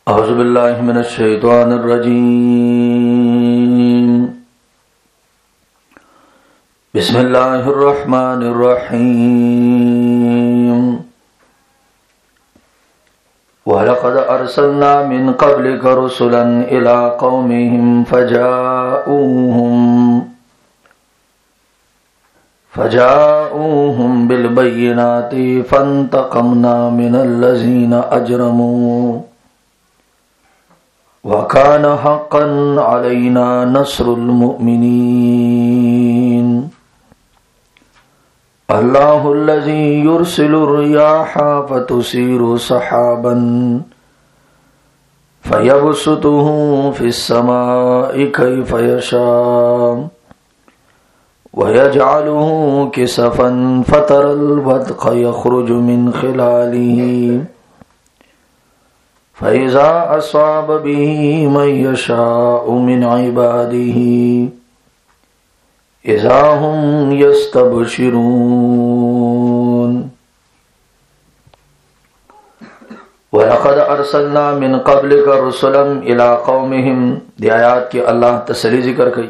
औज़ुबिल्लाहि मिनश्शैतानिर्रजीम। बिस्मिल्लाहिर्रहमानिर्रहीम। वलक़द अर्सलना मिन क़ब्लिका रुसुलन इला क़ौमिहिम फ़जाऊहुम बिलबय्यिनाति फ़ंतक़मना मिनल्लज़ीना अजरमू वकान हक़्क़न अलैना नस्रुल मुमिनीन। अल्लाहुल्लज़ी युरसिलुर रियाहा फ़तुसीरु सहाबन फ़यबसुतुहु फ़िस्समाइ कैफ़ यशा वयजअलुहु किसफ़न फ़तरल वद्क़ यख़रुजु मिन ख़िलालिही फ़इज़ा अस्वाब बिही मन यशाअु मिन इबादिही इज़ा हुम यस्तबशिरून। वलक़द अर्सलना मिन क़ब्लिका रुसुलन इला क़ौमिहिम। दी आयात की अल्लाह तसली जिक्र कई।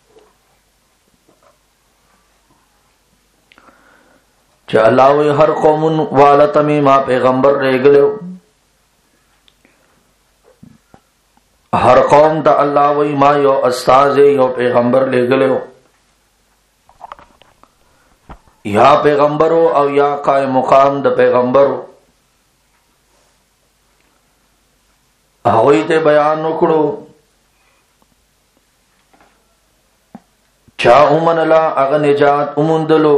अल्लाह हर कौमुन वाला तमीमा पैगंबर रह गए। हर कौम ता अल्लाह वही माँ यो अस्ताज यो पैगंबर ले गले हो, या पैगंबर हो और या काए मुकाम द पैगंबर हो। वही ते बयान उकड़ो चा उमनला अग निजात उमुंदलो,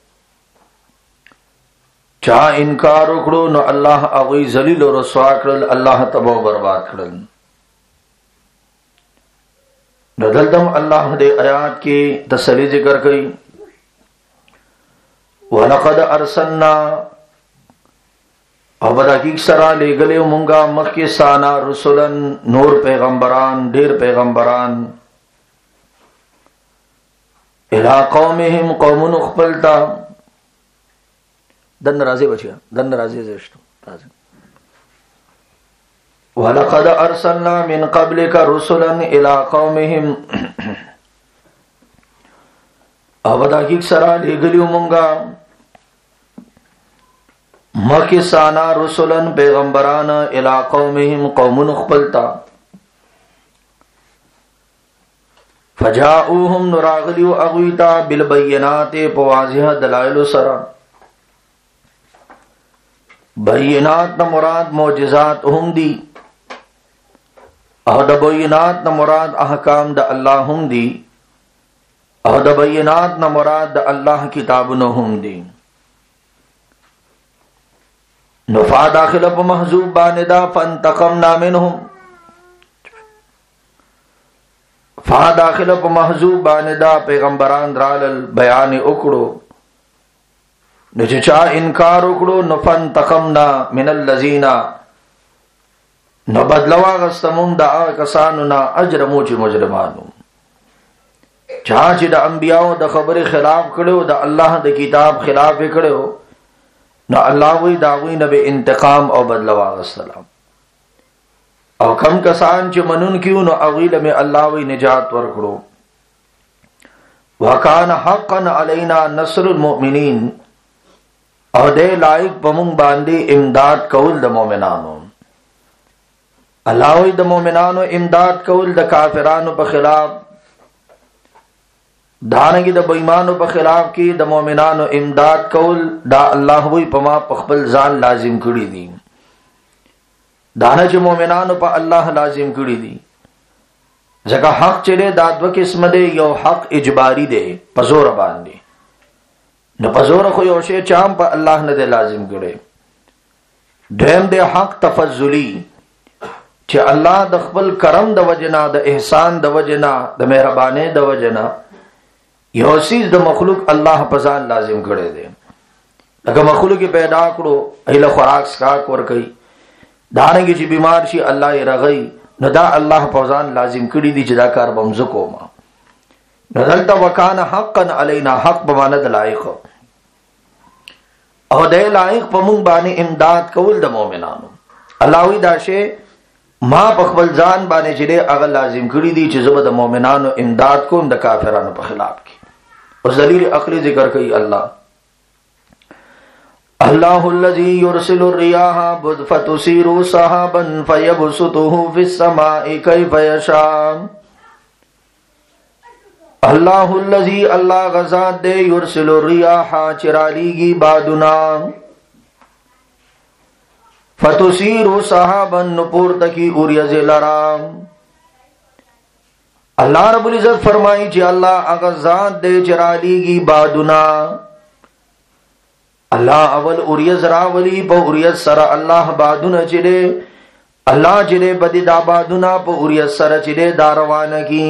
चा इनकार उकड़ो न अल्लाह अगई जलील और रसवा करल, अल्लाह तबो बर्बाद करल। नदलदम अल्लाह दे आयात की तसली जिक्र कई। वलक़द अर्सलना अबद हकीक सरा ले गले मुंगा मक्के साना रुसुलन नूर पैगंबरान ढेर पैगंबरान इला कौमिहिम कौमुन उखपलता दन राजे बचिया दन राजे जेष्ठ राजे। वलक़द अर्सलना मिन क़ब्लिका रुसुलन इला क़ौमिहिम। अबद हकीक सरा ले गली मुंगा मक्के साना रुसुलन पैगंबरान इला क़ौमिहिम कौमुन उखपलता फ़जाऊहुम नुरागलियो अगुइता बिलबय्यिनाति पवाज़िह दलाइल सरा। बय्यिनात न मुराद मोजिज़ात हम दी और द बय्यिनात न मुराद अहकाम द अल्लाह हम दी और द बय्यिनात न मुराद द अल्लाह किताब न हम दी। नुफा दाखिल प महजूब बानिदा फंतक़मना मिनहुम। फा दाखिल प महजूब बानिदा पैगंबरान रालल बयान उकड़ो निचा इनकार उकड़ो न फंतक़मना मिनल्लज़ीना न बदलवा गस्तमुम दा कसानु ना अजरमू च मुजरमानु। जहां च द अंबियाओ द खबर खिलाफ कड़ो द अल्लाह द किताब खिलाफ कड़ो न अल्लाह वही दावी नबे इंतकाम और बदलवा गस्तलाम और कम कसान च मनुन क्यों न अगील में अल्लाह वही निजात वर कड़ो। वकान हक़्क़न अलैना नस्रुल मुमिनीन। और दे लाइक पमुंग बांदी इमदाद कौल द मोमिनानो। अल्लाह द मोमिनानो इमदाद कौल द काफिरानो पर खिलाफ दानगी द बेईमानो पर खिलाफ की द मोमिनानो इमदाद कौल दा अल्लाह वही पमा पखबल जान लाजिम कड़ी दी। दाना च मोमिनानो पर अल्लाह लाजिम कड़ी दी। जगह हक चले दादव किस्म दे यो हक इजबारी दे पजोर बांधी न पजोर को योशे चाम पर अल्लाह ने दे लाजिम करे। ढेम दे हक तफजुली चे अल्लाह दखबल करम द वजना द एहसान द वजना द मेहरबाने द वजना योसीज द मखलूक अल्लाह पजान लाजिम करे दे। अगर मखलूक की पैदा करो अहिला खुराक सकाक वर कई दानगी ची बीमार शी अल्लाह रगई न दा अल्लाह पजान लाजिम कड़ी दी जदा कार बमजुको मा नजलता वकान हक़्क़न अलैना हक बमानद लाइक और दे लाइक पमुंग बानी इमदाद कौल द मोमिनानो अल्लाह दाशे ما په خپل ځان باندې چې هغه لازم کړی دي چې زه به د مؤمنانو امداد کوم د کافرانو په خلاف کې. اوس دلیل عقلی ذکر کوي الله الذي يرسل الرياح فتثير سحابا فيبسطه في السماء كيف يشاء. الله الذي الله غزاد دے يرسل الرياح چرالیگی بادنا فتثير سحابا نپور تکی اوریز لرام. اللہ رب العزت فرمائی چې الله غزاد دے چرالیگی بادنا. الله اول اوریز راولی په اوریز سره الله بادونه چره الله چره بدی دا بادونه په اوریز سره چره دا روانه کی.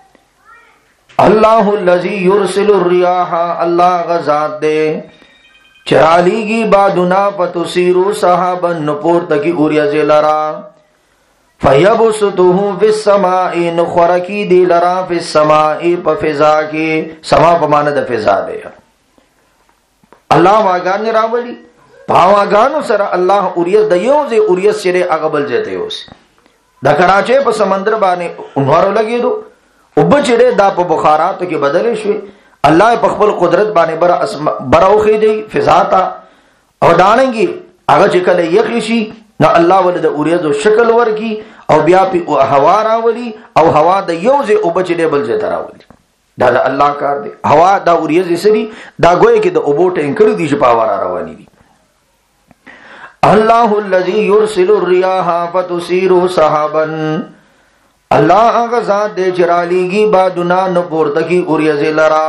الله الذي يرسل الرياح الله غزاد دے چرالیگی بادنا فتثير سحابا نپور تکی اوریز لرا فیبسطه فی السماء نخورکی دی لرا فی السماء پا فضا کی. سما پا مانا دا فضا دے اللہ واگان راولی پاواگانو سر اللہ اوریز دا یوزے اوریز چرے اغبل جتے ہوس دا کراچے پا سمندر بانے انوارو لگی دو اب چرے دا پا بخاراتو کی بدلے شوی اللہ پا خپل قدرت بانے براوخی دی فضا تا او داننگی اگا چکل یخیشی نا اللہ ولی دا اوریز و شکل ورکی او بیا پی ہوا راولی او ہوا دا یوزے اب چرے بل جتا راولی دا اللہ کار دے. ہوا دا اوریز سری دا گوئے کہ دا ابو ٹینکر دی شپاوارا روانی دی. اللہ الذی یرسل الریاح فتثیر سحابا اللہ غزاد دے چرالیگی بادنا نپور تکی اوریز لرا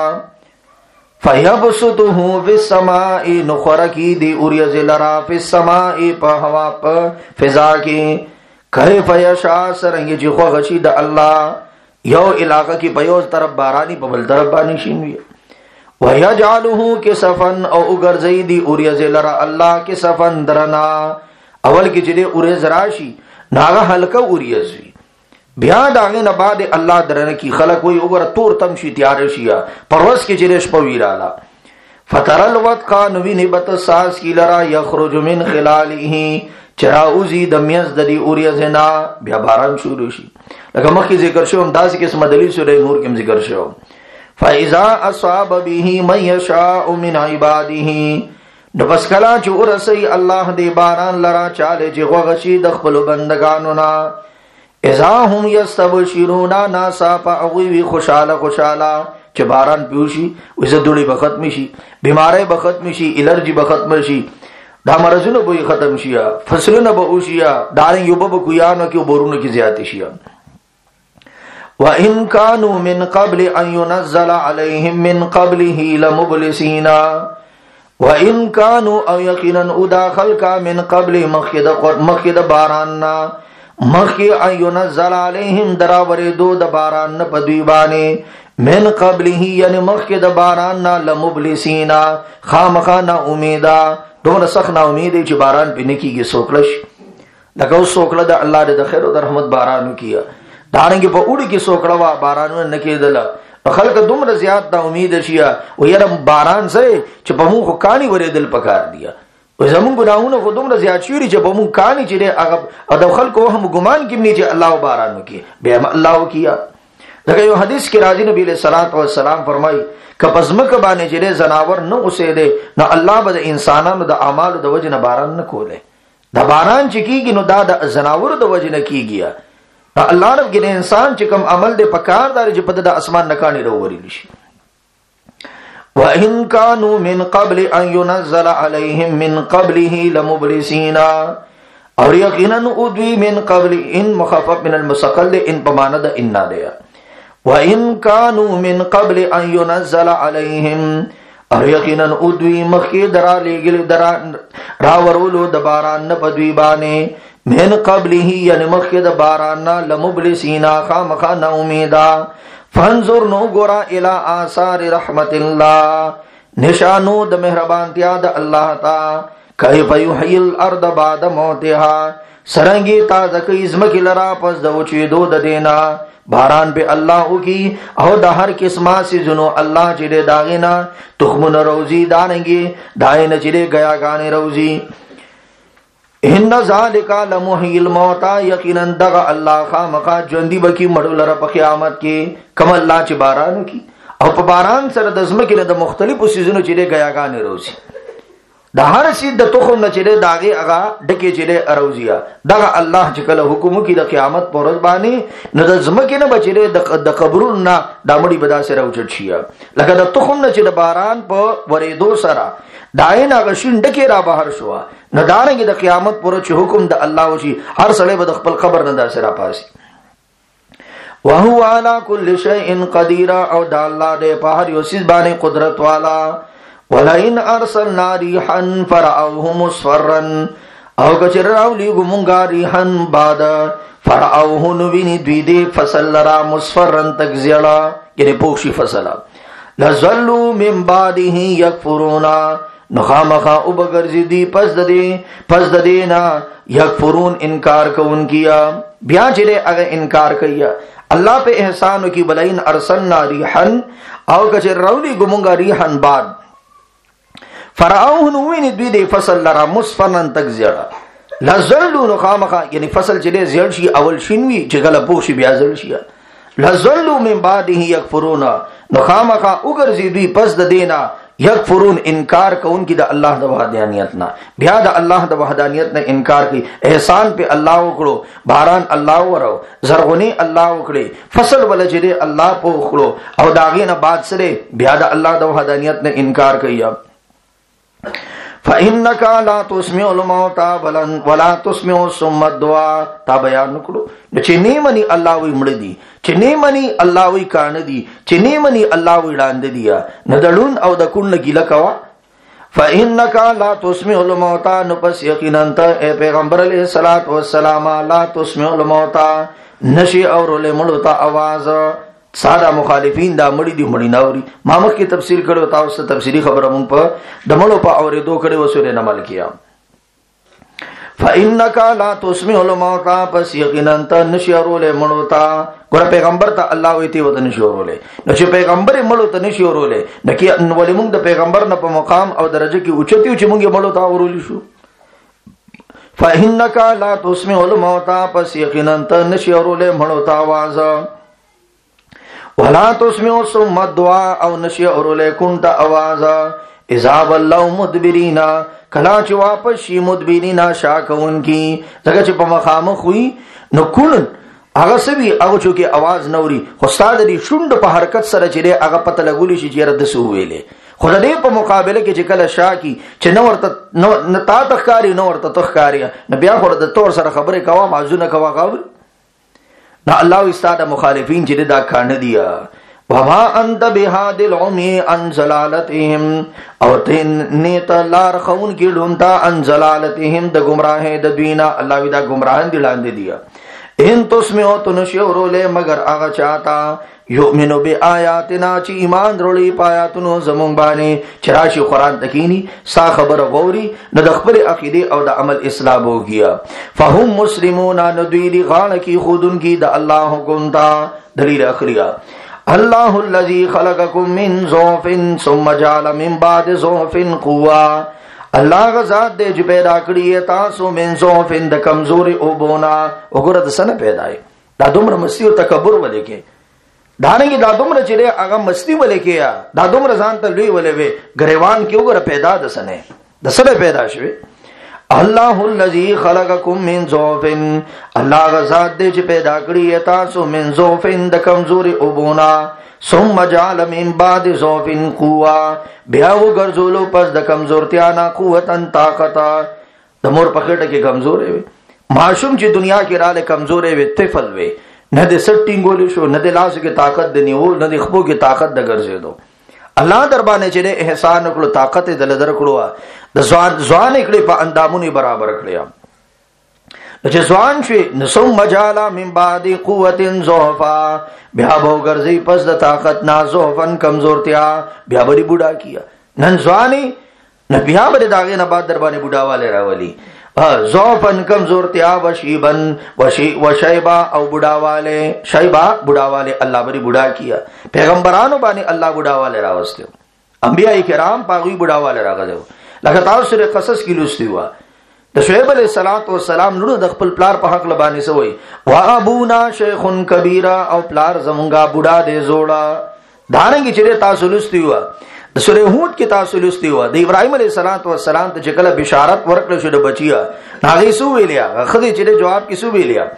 فیبسطه فی السماء نخورکی دی اوریز لرا فی السماء پا ہوا پا فضا کی کیف یشاء سرنگی چی خوغشی دا اللہ یو علاقہ کی پیوز طرف بارانی پا بل طرف بانی شینوی وَيَجْعَلُهُ كِسَفًا او اگرزئی دی اوریز لرا اللہ کسفن درنا اول کی جدے اوریز راشی ناغا حلقہ اوریز وی بیا داغی نباد اللہ درن کی خلق وی اگر تور تمشی تیارشیا پروس کی جدے شپویرالا فتر الودقا نوی نبت ساز کی لرا یخرج من خلالی چراؤزی دمیز ددی اوریزنا بیا باران شروع شی لکہ مخی ذکر شو ہم داسی قسم دلیل سورہ نور کم ذکر شو فَإِذَا أَصَابَ بِهِ مَنْ يَشَاءُ مِنْ عِبَادِهِ نبس کلا چو رسی اللہ دے باران لرا چالے چی غغشی دخبل بندگانونا اذا هم یستبشرونا ناسا پا اغوی خوشالا چی باران پیوشی ویسا دوڑی بختم شی بیماری بختم شی الرجی بختم شی دا مرضونو بوی ختم شیا فصلونو بوشیا دارن یوبا بکویانو کی برونو کی زیادی شیا. وَإِن كَانُوا مِن قَبْلِ أَن يُنَزَّلَ عَلَيْهِم مِّن قَبْلِهِ لَمُبْلِسِينَ وَإِن كَانُوا أَوْ يَقِينًا أُدَاخَلْ كَا مِن قَبْلِ مَخِدَ بَارَانَّا مَخِي أَن يُنَزَّلَ عَلَيْهِم دَرَاوَرِدُو دَبَارَانَّ پَدُوِبَانِ مِن قَبْلِهِ یعنی مَخِدَ بَارَانَّا لَمُبْلِسِينَ خامخانا امیدا دون سخنا امیدی چی باران پی نکی گی سوکلش لکہ اس سوکلہ دا اللہ دے خیر و دا رحمت بارانو کیا دارنگی پا اوڑی کی سوکڑوا بارانو نکی دلا خلق دمر زیاد دا امید شیا و یرم باران سے چا پا مون خو کانی وری دل پکار دیا و زمون گناہونا خو دمر زیاد شیوری چا پا مون کانی چرے اغب ادو خلق و ہم گمان کمنی چا اللہ بارانو کی بیم اللہ کیا. لیکن یو حدیث کی راضی نبی علیہ السلام فرمائی کہ پزمک بانے چرے زناور نو اسے دے نا اللہ با دا انسانانو دا اعمال دا وجہ نا باران نکولے دا باران چکی گی نو دا زناور دا وجہ نکی گیا اللہ رب گنے انسان چکم عمل دے پکار دار جی پدہ دا اسمان نکانی رو وری لشی. وَإِن كَانُوا مِن قَبْلِ أَن يُنَزَّلَ عَلَيْهِم مِّن قَبْلِهِ لَمُبْلِسِينَ اور یقیناً ادوی من قبل ان مخفف من المسقل ان پماند اننا دیا. وَإِن كَانُوا مِن قَبْلِ أَن يُنَزَّلَ عَلَيْهِم اور یقیناً ادوی مخی درا لیگل درا راورولو دباران نپدوی بانے من قبله یعنی مخید بارانا لمبلسینا خامخانا امیدا فانظر نو گورا الى آثار رحمت اللہ نشانو د مہربان تیاد اللہ تا کیف یحیی الارض بعد موتها سرنگی تازکی ازمکی لرا پس دوچی دو دینا باران پہ اللہ کی او دا ہر قسمہ سے جنو اللہ چلے داغینا تخمن روزی داننگی دائن چلے گیا گانے روزی. ان ان ذالک لمحیی الموتى یقینا دغ الله خامخا ژوندۍ بکی مړو لره په قیامت کې کوم الله چې باران کی او په باران سره د زمکې نه د مختلفو سيزونو چې غیاګانې روزي د هر شي د تخم نه چې داغه هغه ډکه چې اروزیا دغه الله چې کله حکم کوي د قیامت پر ورځ باندې نه د زمکې نه بچره د قبرونو نه د مړي بدا سره اوچت شي لکه د تخم نه چې د باران په ورېدو سره داین هغه شین ډکه را بهر شو نه دانګي د قیامت پر چې حکم د الله وشي هر سړی به د خپل قبر نه د سره پاسي وهو على كل شيء قدير او د الله د په هر یو شی باندې قدرت والا ولئن ارسلنا ريحا فرأوه مصفرا او کچر راولی گمونگا ریحا بعد فرأوه نوینی دویدی فصل لرا مصفرا تکزیلا یعنی پوشی فصلا لزلو من بعده یکفرونا نخامخا ابگرزی دی پس ددینا یکفرون انکار کون کیا بیا چرے اگر انکار کیا اللہ پہ احسانو کی بلئن ارسلنا ریحا او کچر راولی گمونگا ریحا بعد فرعون ویني دوی د فصل لرا مصفرن تکزیرا لزلو نخامخا یعنی فصل چې زیړ شي اول شینوي چې غل پوشي بیا زړ شي لزلو من بعده یکفرون نخامخا وګرځي دوی پس د دینا یکفرون انکار کوونکی د الله د وحدانیت نه بیا د الله د وحدانیت نه انکار کوي احسان په الله وکړو باران الله ورو زرغونی الله وکړي فصل ول چې الله په وکړو او داغې نه بعد سره بیا د الله د وحدانیت نه انکار کوي فإنك لا تسمع الموتى ولا تسمع الصم الدعاء تا بیان نکړو چې نیمني الله وي مړ دي چې نیمني الله وي کان دي چې نیمني الله وي لاندې دي ندړون او د کون ګیله کوا فإنك لا تسمع الموتى نو پس یقینا ته پیغمبر علیه الصلاۃ والسلام لا تسمع الموتى نشي اورول مړو ته आवाज ساده مخالفین دا مړی دی مړی ناوري ما مخکې تفسیر کړو تاسو ته تفسیری خبره مونږ په د مړو په اورېدو کړو وسوره نه مل کیا فإنك لا تسمع الموتى پس یقینا ته نشورول مړو ته ګور پیغمبر ته الله وی تی وته نشورول نو چې پیغمبر مړو ته نشورول نکي ولې مونږ د پیغمبر نه په مقام او درجه کې اوچتیو چې مونږ مړو ته اورول شو فإنك لا تسمع الموتى پس یقینا ته نشورول مړو ته आवाज ولا تسمع الصم الدعاء او نشي اورول كنت اوازا اذا ولوا مدبرين کلا چې واپس شي مدبرین شاکون کی څنګه چې په مخامخ وي نو کون هغه سوي هغه چې आवाज نوري خو ستاد دي شوند په حرکت سره چې هغه پته لګولي شي چې رد سو ویلې خو دې په مقابله کې چې کله شاکی چې نو ورته نتا تخکاری نو ورته تخکاری نه بیا خو د تور سره خبره کوا معزونه کوا غاور نا الله استاد مخالفین چې دا کان دي وما انت بهاد العمي عن زلالتهم او تن نیت لار خون کی ډونتا عن زلالتهم د گمراه د دوینا الله وی دا گمراهان دي لاندې دي ان تسمعوا تنشوروا له مگر هغه چاته یؤمنو بیااتنا چې ایمان وروړي پایاتونو زمون باندې چراشی قران تکینی سا خبر غوري نه د خپل عقیده او د عمل اصلاح وکیا فهم مسلمون ندوی غان کی خودن کی د الله حکم تا دلیل اخریا الله الذي خلقكم من ضعف ثم جعل من بعد ضعف قوه الله غزاد دې چې پیدا کړی تاسو من ضعف د کمزوري او بونا وګوره د سن پیدای دا دومره مستی او تکبر ولې کې دانګي دا دومره چې هغه مستی ولې کې دا دومره ځان ته لوی ولې وي غریوان کې وګوره پیدا د سنه د سره پیدا شوی الله الذي خلقكم من ضعف الله غزاد دې چې پیدا کړی تاسو من ضعف د کمزوري او بونا ثم جعل من بعد ضعف قوه بیا وګرځولو پس د کمزورتیا نه قوتن طاقت د مور په خټه کې کمزورې وي معصوم چې دنیا کې رااله کمزورې وي طفل وي نه د سټینګول شو نه د لاس کې طاقت د نیو نه د خپو کې طاقت د ګرځېدو الله در باندې چې احسان وکړو طاقت دل در کړو د ځوان کړي په اندامونو برابر کړیا چې ځوان شي نسوم مجالا من بعد قوت ضعفا بیا به ګرځي پس د طاقت نازوفن کمزورتیا بیا به بوډا کیا نن ځواني نه بیا به داغه نه بعد در باندې بوډاواله راولي ضعفن کمزورتیا وشیبن وشیبا او بوډاواله شیبا بوډاواله الله بری بوډا کیا پیغمبرانو باندې الله بوډاواله راوستو انبیاء کرام پاغوی بوډاواله راغلو لکه تاسو سره قصص کې لوستي و د شعیب علیہ الصلوۃ والسلام نور د خپل پلار په حق لبانی سوی وا ابونا شیخ کبیره او پلار زمونږه بوډا دی زوړه دانګي چې تاسو لستي و د سورې هود کې تاسو لستي و د ابراهیم علیہ الصلوۃ والسلام ته چې کله بشارت ورکړل شو د بچیا هغه سو ویلیا خدای چې جواب کې سو ویلیا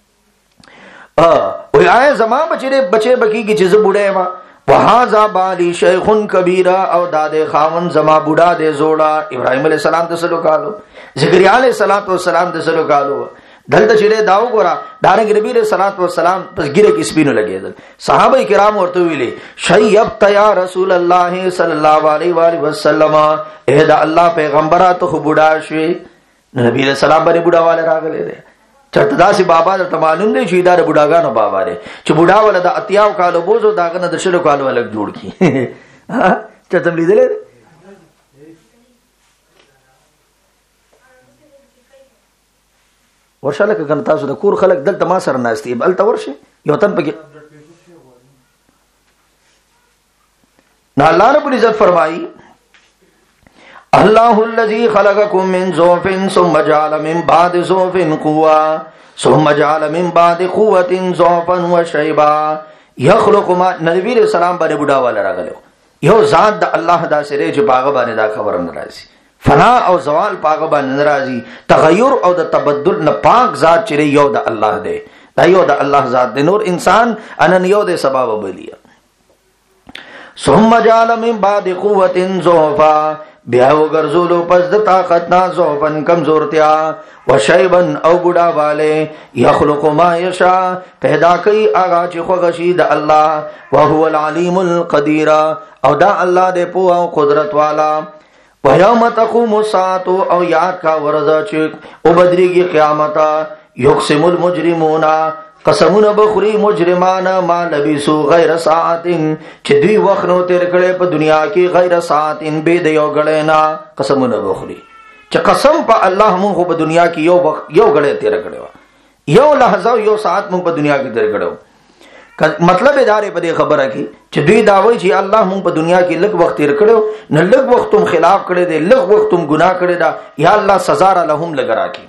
وی آئے زمان بچے بکی کی چیز بوڑے ما وہازا بالی شیخ کبیرہ او دادے خاون زما بوڑا دے زوڑا ابراہیم علیہ السلام تسلو کالو زکریا علیہ السلام تسلو کالو دلتا چرے داو گورا دارنگ نبی علیہ السلام پس گرے کی سپینو لگے دل صحابہ کرام ورطوی لے شیبت یا رسول اللہ صلی اللہ علیہ وآلہ وسلم اے دا اللہ پیغمبرہ تو خو بوڑا شوی نبی علیہ السلام بنے بوڑا والے راگلے دے چرته داسې بابا د معلوم دی چې دا بوډاګانو بابا دی چې بوډا ولا د اتیاو کالو بوزو داغه نه د شلو کالو الګ جوړ کی چرته لیدلې ورشاله کنه تاسو د کور خلک دلته ما سره ناشتي بل تا ورشه یو تن پکې نه الله رب العزت فرمایي اللہ الذی خلقکم من ضعف ثم جعل من بعد ضعف قوة ثم جعل من بعد قوة ضعفا وشیبا یخلق ما نبی علیہ السلام باندې بوډا والا راغلو یو ذات د الله دا سره چې باغ باندې دا خبر ناراضي فنا او زوال باغ باندې ناراضي تغیر او د تبدل نه پاک ذات چې یو د الله دی دا یو د الله ذات دی نور انسان انن یو د سبب بلیا ثم جعل من بعد قوة ضعفا بیا وګرځولو پس د طاقت نه ضعفن کمزورتیا وشیبن او بوډا والے یخلق ما یشا پیدا کوي هغه چې خوښي د الله وهو العلیم القدیر او دا الله دې په او قدرت والا ويوم تقوم الساعه او یاد کا ورځ چې او بدريږي قیامت یقسم المجرمون قسمونه بخوري مجرمان ما لبسو غیر ساعتن چې دوی وخت نو تیر کړي په دنیا کې غیر ساعتن به د یو غړې نه قسمونه بخوري چې قسم په الله مونږ په دنیا کې یو غړې تیر کړي یو لحظه یو ساعت مونږ په دنیا کې تیر کړو مطلب ادارې په دې خبره کې چې دوی دا وایي چې الله مونږ په دنیا کې لږ وخت تیر کړو نه لږ وخت هم خلاف کړي دي لږ وخت هم ګناه کړي دا یا الله سزا را لهم لګرا کی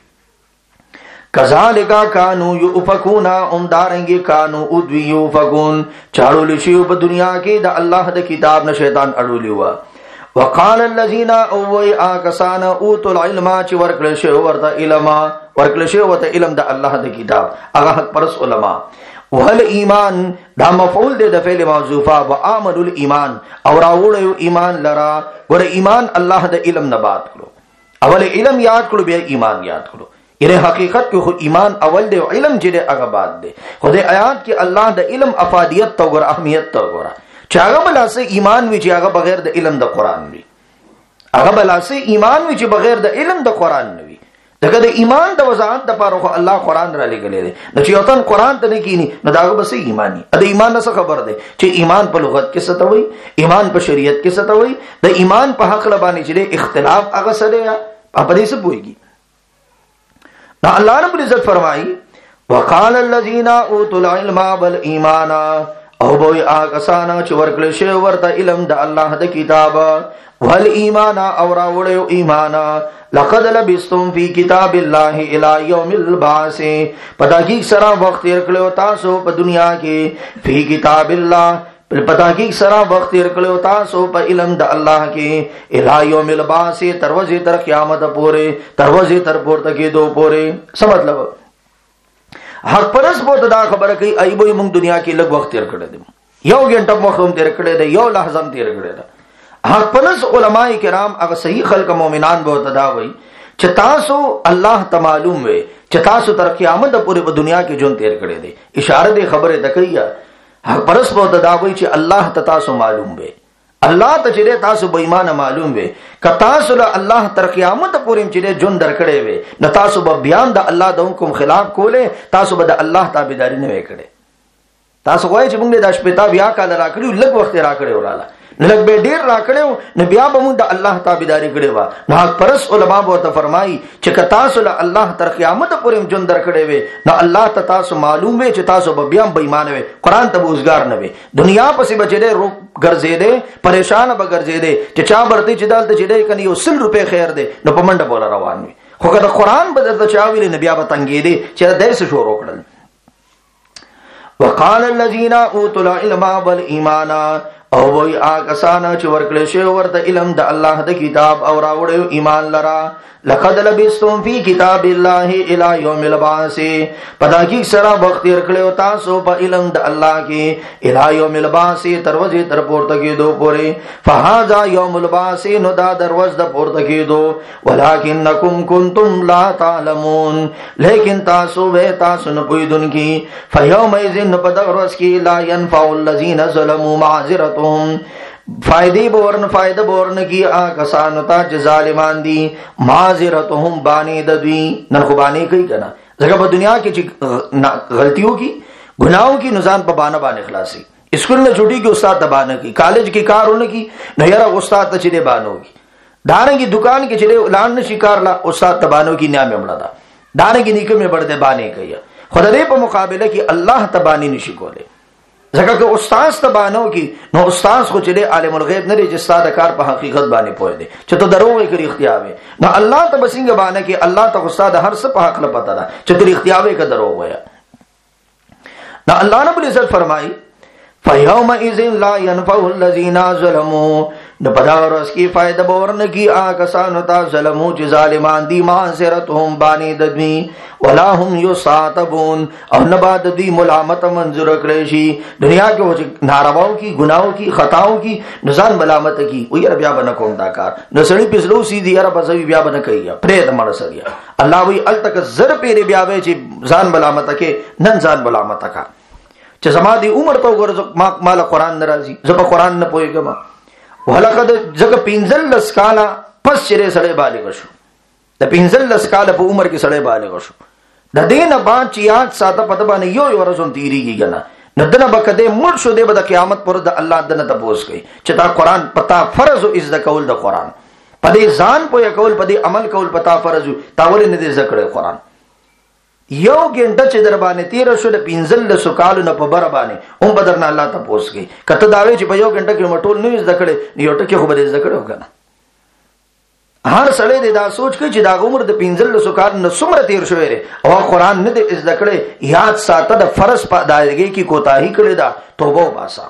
کذالک کانو یؤفکون دارنګي کانو ادوی یؤفکون چاړو لشي په دنیا کې د الله د کتاب نه شیطان اړولی و وقال الذين اوي اكسان اوت العلم چې ورکل شي ورته علم ورکل شي ورته علم د الله د کتاب هغه حق پرس علما وهل ایمان دا مفعول دی د فعل محذوفه وامر الايمان او راوړو ایمان لرا ګور ایمان الله د علم نه بات کړو اول علم یاد کړو بیا ایمان یاد کړو یعنی حقیقت کې خو ایمان اول دی علم چې هغه بعد دی خو د آیات کې الله د علم افادیت تو ګور اهمیت تو ګور چې هغه بلاسه ایمان وی چې هغه بغیر د علم د قران وی هغه بلاسه ایمان وی چې بغیر د علم د قران نه وی دغه د ایمان د وضاحت د پاره خو الله قران را لګلې دی نو چې یو تن قران ته نه کینی نو داغه بس ایمانی د ایمان نه خبر دی چې ایمان په لغت کې څه ته وی ایمان په شریعت کې څه ته وی د ایمان په حق لبانی چې اختلاف هغه سره په دې څه پويږي اللہ رب العزت فرمائی وقال الذين اوتوا العلم والایمان او بوئی آکسانا چه ورکل شی ورتا علم دا اللہ دا کتاب والایمان او راوڑیو ایمانا لقد لبستم فی کتاب اللہ الى یوم البعث پتاکیق سرا وقت ارکلو تاسو پا دنیا کی فی کتاب اللہ پتاکیق سرا وقت ارکلو تاسو پا علم دا اللہ کی الہ یوم البعث تروزی تر قیامت پورے تروزی تر پورتکی دو پورے سمجھ لو حق پرس بہت دا خبر کئی ایبوی منگ دنیا کی لگ وقت تیر کردے یو گھنٹا وقت تیر کردے دے یو لحظم تیر کردے دا حق پرس علماء کرام اگر صحیح خلق مومنان بہت دا ہوئی چتاسو اللہ تمعلوم وے چتاسو تر قیامت پورے دنیا کی جون تیر کردے دے اشارہ دے خبر دکیا حق پرس بہت داوی چې الله ته تاسو معلوم وي الله ته چې تاسو به ایمان معلوم وي ک تاسو له الله تر قیامت پورې چې جون درکړې وي نو تاسو به بیان د الله د حکم خلاف کوله تاسو به د الله تابعداري نه وکړي تاسو وایي چې موږ د شپتا بیا کال راکړو لږ وخت راکړو ولاله لږ به ډیر راکړو نو بیا به موږ د الله تابعداري کړې و نو حق پرس علما ورته فرمایي چې ک تاسو له الله تر قیامت پورې جون درکړې وي نو الله ته تاسو معلوم وي چې تاسو به بیا به ایمان وي قران ته وزګار نه وي دنیا پسې بچې رو ګرځې دي پریشان به ګرځې دي چې چا برته چې دالته چې دې کني یو 100 روپے خیر دي نو پمنډ بوله روان وي خو کله قران به د چاویل نبي ابا تنګېده چې درس شروع کړل. وقال الذين اوتوا العلم والایمان او وی آکسانا چې ورکړل شوی ورته علم د الله د کتاب او راوړیو ایمان لرا لقد لبستم فی کتاب الله الی یوم البعث پدا کی سره وخت تیر کړو تاسو په علم د الله کې الی یوم البعث تر ورځې تر پورته کېدو پورې فهذا یوم البعث نو دا دروازه د پورته کېدو ولکنکم کنتم لا تعلمون لیکن تاسو به تاسو نه پوهیدونکي فیوم اذن په دغه ورځ کې لا ينفع الذين ظلموا معذرتهم فائدې فائدہ بورن کی کسانو ته چې ظالمان دي معذرتهم باندې د دوی نن خو باندې کوي کنه ځکه په دنیا کې چې غلطیوں کی گناہوں کی نزان په باندې خلاصي اسکول نه چھٹی کې استاد ته باندې کی کالج کې کارونه کی نه یاره استاد ته چې باندې کی دانګي دکان کې چې اعلان نشي کارلا استاد ته باندې کی نام مړه دا دانګي نیکه مې بڑھته باندې کوي خدای په مقابله کې الله ته باندې نشي کوله ځکه که استاد ته باندې کی نو استاد خو چې عالم الغیب نه دی چې استاد کار په حقیقت باندې پوهه دی چې ته دروغ کوي اختیار وي نو الله ته بسنګ باندې کې الله ته استاد هر څه په حق له پتا ده چې ته اختیار وي که دروغ وي نو الله رب العزت فرمایي فیوم اذن لا ينفع الذين ظلموا نو پداورس کی فائدہ بورن کی آکسانو تا ظلمو چې ظالمان دی معذرتهم بانی ددمی ولا هم یصاتبون او نباد دی ملامت منظور کړی شي دنیا کې چې نارواو کی گناہوں کی خطاوں کی نزان ملامت کی او یاره بیا بنه کوم دا کار نو سړی پسلو سیدی یاره بزوی بیا بنه کوي پرې د مړ سړیا الله وی ال تک زر پیری بیا وی چې ځان ملامت کې نن ځان ملامت کا چې زما دی عمر ته وګورځ مال قران ناراضي زب قران نه پويګم ولقد زګه پینزل لسکالا پس چره سړی بالغ شو د پینزل لسکالا په عمر کې سړی بالغ شو د دین بعد چې یاد ساته پته باندې یو ورځون تیریږي کنه ندنه بکده مړ شو د قیامت پر د الله دنه تپوس کوي چې تا قران پتا فرض او عزت کول د قران پدې ځان پوهه کول پدې عمل کول پتا فرض تاول نه دې ذکر قران یو ګنټه چې در باندې تیر شو د پینزل له سکالو نه په بر باندې هم بدرنه الله ته پوس کی کته داوی چې په یو ګنټه کې مټول نه ذکر یو ټکی خو به ذکر وکنه هر سړی دې دا سوچ کوي چې دا عمر د پینزل له سکالو نه څومره تیر شوی ری او قرآن نه دې ذکر یاد ساته د فرض په ادایګي کې کوتاهی کړی دا توبه واسه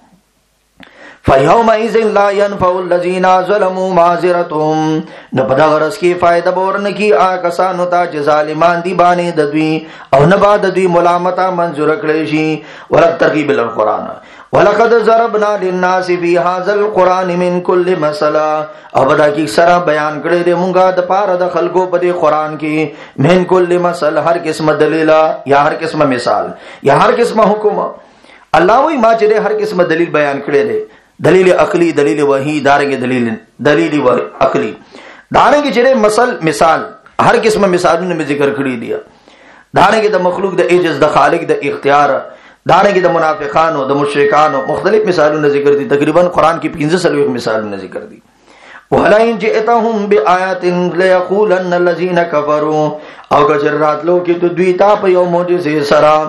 فَيَوْمَئِذٍ لَا يَنْفَعُ الَّذِينَ ظَلَمُوا مَعْذِرَتُهُمْ نو پدا غرض کی فائدہ بورن کی آکسانو تا چې ظالمان دی باندې د دوی او نه بعد دوی ملامتا منظور کړی شي ورته ترغیب القرآن ولقد ضربنا للناس في هذا القرآن من كل مثلا او بدا کی سره بیان کړی دی مونږه د پاره د خلکو په دې قرآن کې من كل مثل هر قسم دلیل یا هر قسم مثال یا هر قسم حکم الله وی ما چې هر قسم دلیل بیان کړی دی دلیل عقلی دلیل وحی دارنګ دلیل عقلی دارنګ چې مثال هر قسم مثالونه می ذکر کړی دي دارنګ د مخلوق د عجز د خالق د اختیار دارنګ د منافقانو د مشرکانو مختلف مثالونه ذکر دي تقریبا قران کې 15 مثالونه ذکر دي ولئن جئتهم بآیات ليقولن الذين كفروا او کجرات لو کې تو دوی تا په یو معجزه سره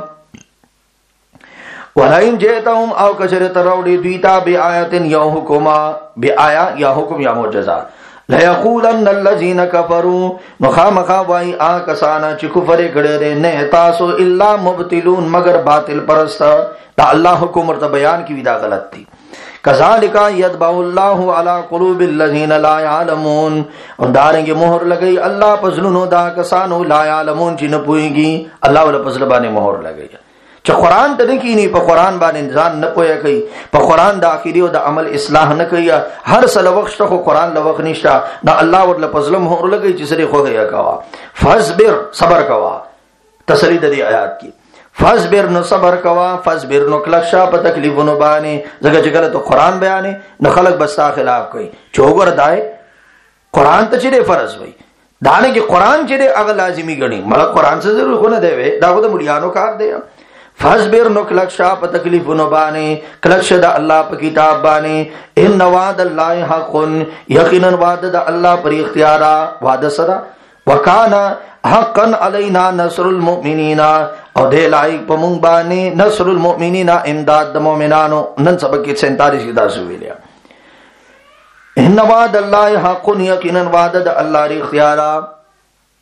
ولئن جئتهم او کچره تروڑی دویتا بآیاتن یا حکما بآیا یا حکم یا معجزہ لیقولن الذین کفروا مخامخا وائی آکسانا چی کفر کڑے نه تاسو الا مبتلون مگر باطل پرست دا اللہ حکم ورته بیان کی ودا غلط تھی کذالک یطبع اللہ علی قلوب الذین لا یعلمون اور دارنگے مہر لگئی اللہ پزلونو دا کسانو لا یعلمون چی نپوئیگی اللہ والا پزلبانے مہر لگئی چې قرآن ته نه کینی په قرآن باندې ځان نه پوهه کوي په قرآن د اخیری او د عمل اصلاح نه کوي هر سل وخت خو قرآن له وخت نشته دا الله ورله پزلم هور لګي چې سری خو غیا کوا فصبر صبر کوا تسلی د دې آیات کې فصبر نو صبر کوا فصبر نو کلشا په تکلیفونو باندې ځکه چې کله ته قرآن بیانې نو خلک بستا خلاف کوي چوغور دای قرآن ته چې فرض وي دانه کې قرآن چې هغه لازمی غني مله قرآن څه ضرور خو نه دی دا خو د مليانو کار دی فصبر نو کلکشا په تکلیفونو باندې کلکش د الله په کتاب باندې ان وعد الله حق یقینا وعد د الله پر اختیار وعده سره وکانا حقا علینا نصر المؤمنین او دې لایق په مونږ باندې نصر المؤمنین امداد د مؤمنانو نن سبق کې 47 دا ویلیا ان وعد الله حق یقینا وعد د الله ر اختیار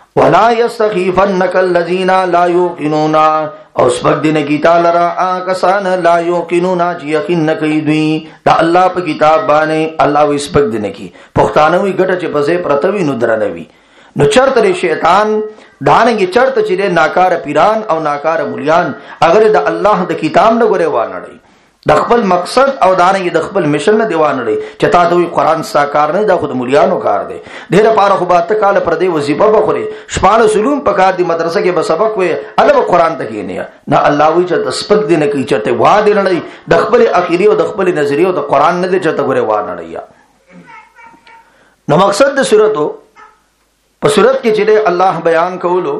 ولا يستخيفنك الذين لا يوقنون او سبق دین کی تعالی را آکسان لا یوقنون چې یقین نکوي دوی دا الله په کتاب باندې. الله وی سبق دین کی پښتانوي ګټه چې پځه پرتوي نو درنوي نو چرته شیطان دانګي چرته چې ناکار پیران او ناکار مليان اگر د الله د کتاب نه غره وانړي د خپل مقصد او دانګي د خپل مشن نه دیوانړي چې تاسو وی قران ساکار نه دا خود مليانو کار دی. ډېر پاره خو به تکاله پر دې وظیفه بخوري شپاله سلوم پکار دی مدرسه کې به سبق وي الوه قران ته کې نه الله وی چې تسبق دي نه کوي چرته وا دي نه د خپل اخیری او د خپل نظریه او د قران نه چرته غره وانړي. نو مقصد د سورته په صورت کې چې الله بیان کولو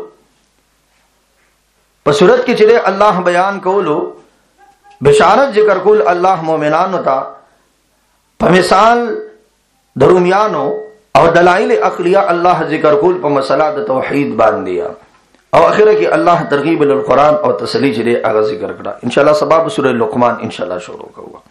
په صورت کې چې الله بیان کولو بشارت ذکر کول الله مؤمنانو ته په مثال درومیانو او دلائل عقلیه الله ذکر کول په مسله د توحید باندې او اخره کې الله ترغیب للقران او تسلی چې هغه ذکر کړه. ان شاء الله سبب سورۃ لقمان ان شاء الله شروع کوو.